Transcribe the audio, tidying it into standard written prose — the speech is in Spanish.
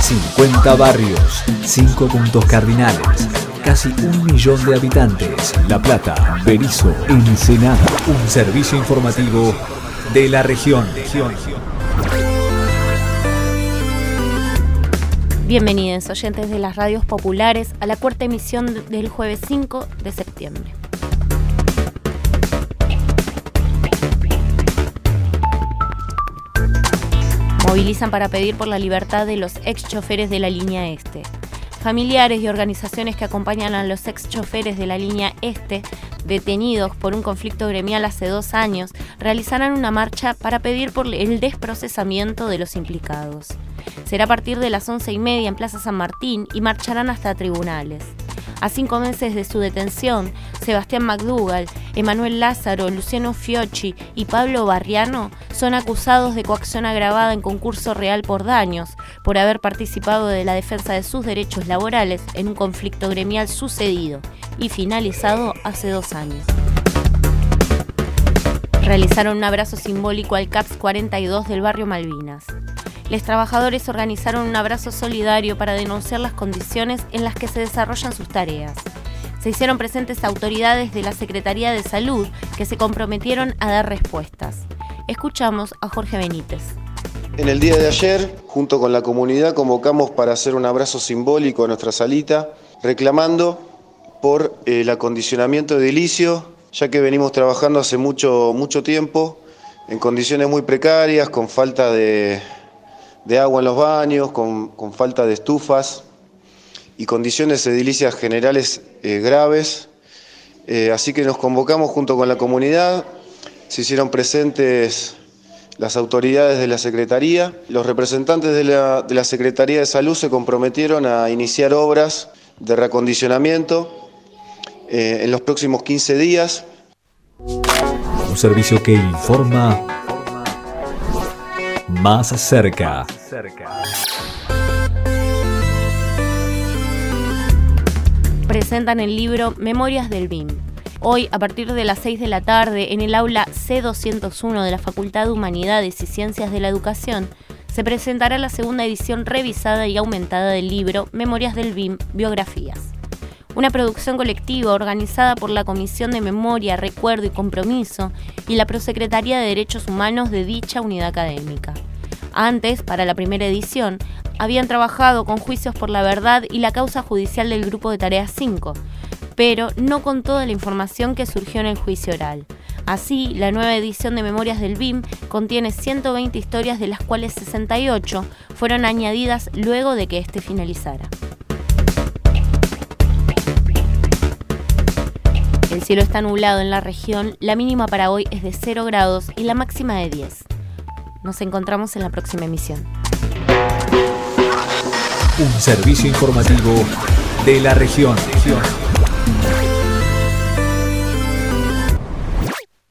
50 barrios, 5 puntos cardinales, casi 1 millón de habitantes. La Plata, Berisso, Ensenada. Un servicio informativo de la región. Bienvenidos, oyentes de las radios populares, a la cuarta emisión del jueves 5 de septiembre. Movilizan para pedir por la libertad de los ex choferes de la línea Este. Familiares y organizaciones que acompañan a los ex choferes de la línea Este, detenidos por un conflicto gremial hace 2 años, realizarán una marcha para pedir por el desprocesamiento de los implicados. Será a partir de las 11:30 en Plaza San Martín y marcharán hasta tribunales. A 5 meses de su detención, Sebastián McDougall, Emanuel Lázaro, Luciano Fiocchi y Pablo Barriano son acusados de coacción agravada en concurso real por daños, por haber participado de la defensa de sus derechos laborales en un conflicto gremial sucedido y finalizado hace 2 años. Realizaron un abrazo simbólico al CAPS 42 del barrio Malvinas. Los trabajadores organizaron un abrazo solidario para denunciar las condiciones en las que se desarrollan sus tareas. Se hicieron presentes autoridades de la Secretaría de Salud que se comprometieron a dar respuestas. Escuchamos a Jorge Benítez. En el día de ayer, junto con la comunidad, convocamos para hacer un abrazo simbólico a nuestra salita, reclamando por el acondicionamiento edilicio, ya que venimos trabajando hace mucho tiempo en condiciones muy precarias, con falta de agua en los baños, con falta de estufas y condiciones edilicias generales graves. Así que nos convocamos junto con la comunidad, se hicieron presentes las autoridades de la Secretaría. Los representantes de la Secretaría de Salud se comprometieron a iniciar obras de reacondicionamiento en los próximos 15 días. Un servicio que informa más cerca. Presentan el libro Memorias del BIM. Hoy, a partir de las 6 de la tarde, en el aula C201 de la Facultad de Humanidades y Ciencias de la Educación, se presentará la segunda edición revisada y aumentada del libro Memorias del BIM, Biografías. Una producción colectiva organizada por la Comisión de Memoria, Recuerdo y Compromiso y la Prosecretaría de Derechos Humanos de dicha unidad académica. Antes, para la primera edición, habían trabajado con Juicios por la Verdad y la causa judicial del Grupo de Tareas 5, pero no con toda la información que surgió en el juicio oral. Así, la nueva edición de Memorias del BIM contiene 120 historias, de las cuales 68 fueron añadidas luego de que este finalizara. El cielo está nublado en la región, la mínima para hoy es de 0 grados y la máxima de 10. Nos encontramos en la próxima emisión. Un servicio informativo de la región.